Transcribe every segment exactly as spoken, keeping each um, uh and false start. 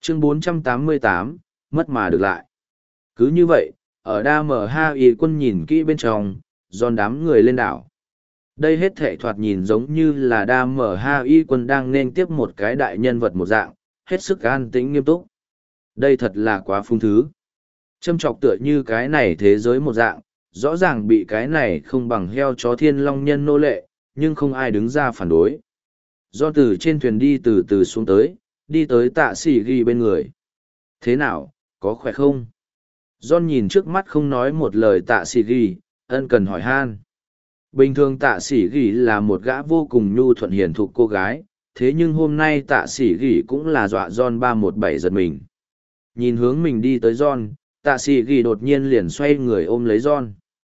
Chương bốn trăm tám mươi tám, mất mà được lại. Cứ như vậy, ở đa mở ha y quân nhìn kỹ bên trong, giòn đám người lên đảo. Đây hết thể thoạt nhìn giống như là đa mở ha y quân đang nên tiếp một cái đại nhân vật một dạng, hết sức an tĩnh nghiêm túc. Đây thật là quá phung thứ. Châm trọc tựa như cái này thế giới một dạng, rõ ràng bị cái này không bằng heo chó thiên long nhân nô lệ, nhưng không ai đứng ra phản đối. Do từ trên thuyền đi từ từ xuống tới, đi tới tạ sĩ ghi bên người. Thế nào, có khỏe không? John nhìn trước mắt không nói một lời tạ sĩ ghi, ân cần hỏi han. Bình thường tạ sĩ ghi là một gã vô cùng nhu thuận hiền thục cô gái, thế nhưng hôm nay tạ sĩ ghi cũng là dọa John ba một bảy giật mình. Nhìn hướng mình đi tới John, tạ sĩ ghi đột nhiên liền xoay người ôm lấy John.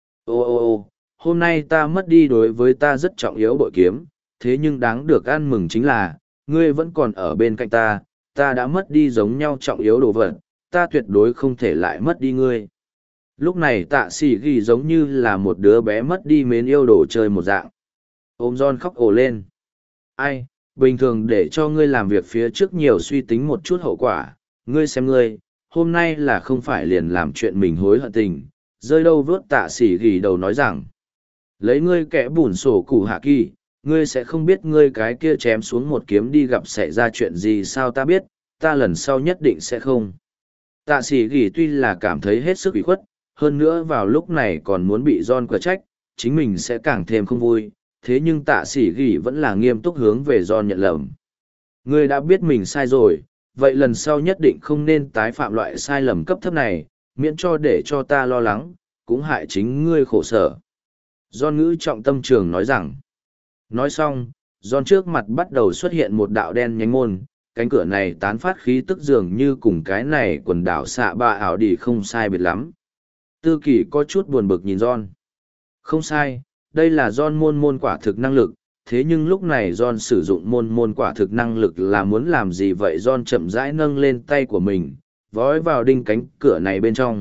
Ô ô ô, hôm nay ta mất đi đối với ta rất trọng yếu bội kiếm, thế nhưng đáng được ăn mừng chính là, ngươi vẫn còn ở bên cạnh ta, ta đã mất đi giống nhau trọng yếu đồ vật, ta tuyệt đối không thể lại mất đi ngươi. Lúc này tạ sĩ ghi giống như là một đứa bé mất đi mến yêu đồ chơi một dạng. Ôm John khóc ồ lên. Ai, bình thường để cho ngươi làm việc phía trước nhiều suy tính một chút hậu quả, ngươi xem ngươi, hôm nay là không phải liền làm chuyện mình hối hận tình, rơi đâu vớt tạ sĩ ghi đầu nói rằng. Lấy ngươi kẻ bùn sổ củ hạ kỳ, ngươi sẽ không biết ngươi cái kia chém xuống một kiếm đi gặp xảy ra chuyện gì sao ta biết, ta lần sau nhất định sẽ không. Tạ sĩ ghi tuy là cảm thấy hết sức ủy khuất, hơn nữa vào lúc này còn muốn bị John quả trách, chính mình sẽ càng thêm không vui, thế nhưng tạ sĩ ghi vẫn là nghiêm túc hướng về John nhận lầm. Ngươi đã biết mình sai rồi, vậy lần sau nhất định không nên tái phạm loại sai lầm cấp thấp này, miễn cho để cho ta lo lắng, cũng hại chính ngươi khổ sở. John ngữ trọng tâm trường nói rằng, nói xong, John trước mặt bắt đầu xuất hiện một đạo đen nhánh môn, cánh cửa này tán phát khí tức dường như cùng cái này quần đảo xạ ba ảo đi không sai biệt lắm. Tư Kỳ có chút buồn bực nhìn John. Không sai, đây là John môn môn quả thực năng lực, thế nhưng lúc này John sử dụng môn môn quả thực năng lực là muốn làm gì vậy? John chậm rãi nâng lên tay của mình, vói vào đinh cánh cửa này bên trong.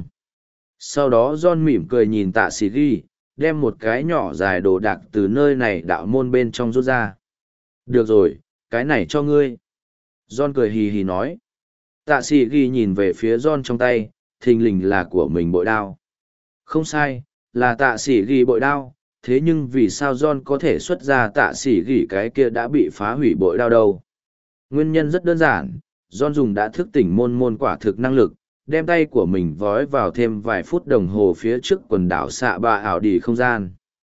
Sau đó John mỉm cười nhìn tạ sĩ ghi, đem một cái nhỏ dài đồ đạc từ nơi này đạo môn bên trong rút ra. Được rồi, cái này cho ngươi. John cười hì hì nói. Tạ sĩ ghi nhìn về phía John trong tay, thình lình là của mình bội đao. Không sai, là tạ sĩ ghi bội đao, thế nhưng vì sao John có thể xuất ra tạ sĩ ghi cái kia đã bị phá hủy bội đao đâu? Nguyên nhân rất đơn giản, John dùng đã thức tỉnh môn môn quả thực năng lực, đem tay của mình vói vào thêm vài phút đồng hồ phía trước quần đảo xạ ba ảo đi không gian.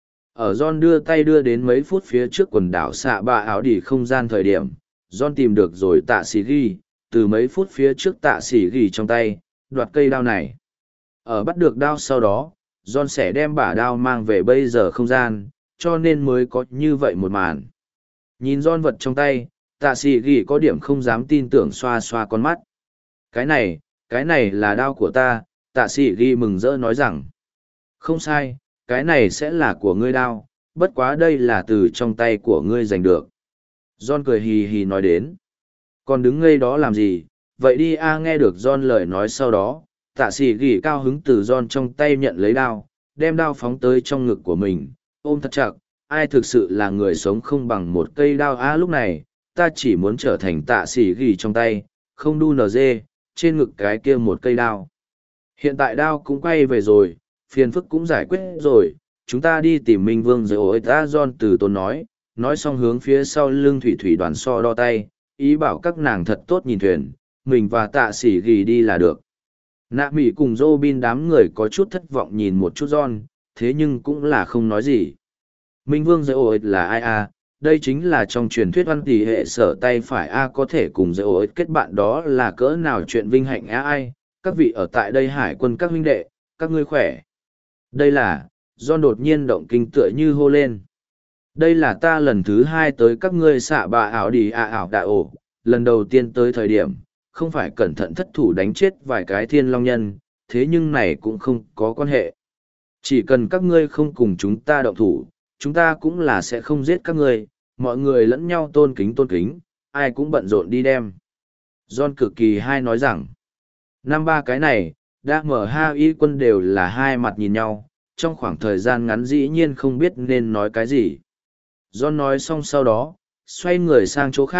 Ở John đưa tay đưa đến mấy phút phía trước quần đảo xạ ba ảo đi không gian thời điểm, John tìm được rồi tạ sĩ ghi, từ mấy phút phía trước tạ sĩ ghi trong tay, đoạt cây đao này. Ở bắt được đao sau đó, John sẽ đem bả đao mang về bây giờ không gian, cho nên mới có như vậy một màn. Nhìn John vật trong tay, tạ sĩ ghi có điểm không dám tin tưởng xoa xoa con mắt. Cái này, cái này là đao của ta, tạ sĩ ghi mừng rỡ nói rằng. Không sai, cái này sẽ là của ngươi đao, bất quá đây là từ trong tay của ngươi giành được. John cười hì hì nói đến. Còn đứng ngây đó làm gì, vậy đi a. Nghe được John lời nói sau đó, tạ sĩ ghi cao hứng từ John trong tay nhận lấy đao, đem đao phóng tới trong ngực của mình, ôm thật chặt, ai thực sự là người sống không bằng một cây đao a. Lúc này, ta chỉ muốn trở thành tạ sĩ ghi trong tay, không đu nờ dê, trên ngực cái kia một cây đao. Hiện tại đao cũng quay về rồi, phiền phức cũng giải quyết rồi, chúng ta đi tìm Minh Vương rồi ôi ta. John từ tốn nói, nói xong hướng phía sau lưng thủy thủy đoàn so đo tay, ý bảo các nàng thật tốt nhìn thuyền, mình và tạ sĩ ghi đi là được. Nạ Mỹ cùng Robin đám người có chút thất vọng nhìn một chút John, thế nhưng cũng là không nói gì. Minh Vương dễ ổi là ai a? Đây chính là trong truyền thuyết văn tỷ hệ sở tay phải a có thể cùng dễ ổi kết bạn đó là cỡ nào chuyện vinh hạnh a ai, các vị ở tại đây hải quân các huynh đệ, các ngươi khỏe. Đây là, John đột nhiên động kinh tựa như hô lên. Đây là ta lần thứ hai tới các ngươi xạ bà ảo đi a ảo đại ổ, lần đầu tiên tới thời điểm, không phải cẩn thận thất thủ đánh chết vài cái thiên long nhân, thế nhưng này cũng không có quan hệ. Chỉ cần các ngươi không cùng chúng ta động thủ, chúng ta cũng là sẽ không giết các ngươi, mọi người lẫn nhau tôn kính tôn kính, ai cũng bận rộn đi đem. John cực kỳ hay nói rằng, năm ba cái này, đã mở ha y quân đều là hai mặt nhìn nhau, trong khoảng thời gian ngắn dĩ nhiên không biết nên nói cái gì. John nói xong sau đó, xoay người sang chỗ khác,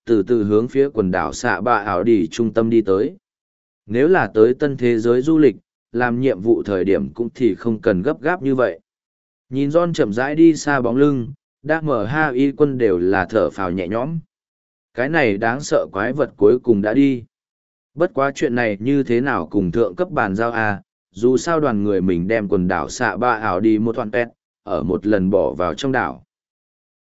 từ từ hướng phía quần đảo xạ bạ ảo đi trung tâm đi tới. Nếu là tới tân thế giới du lịch, làm nhiệm vụ thời điểm cũng thì không cần gấp gáp như vậy. Nhìn John chậm rãi đi xa bóng lưng, đã mở ha y quân đều là thở phào nhẹ nhõm. Cái này đáng sợ quái vật cuối cùng đã đi. Bất quá chuyện này như thế nào cùng thượng cấp bàn giao à, dù sao đoàn người mình đem quần đảo xạ ba ảo đi một toàn pet, ở một lần bỏ vào trong đảo.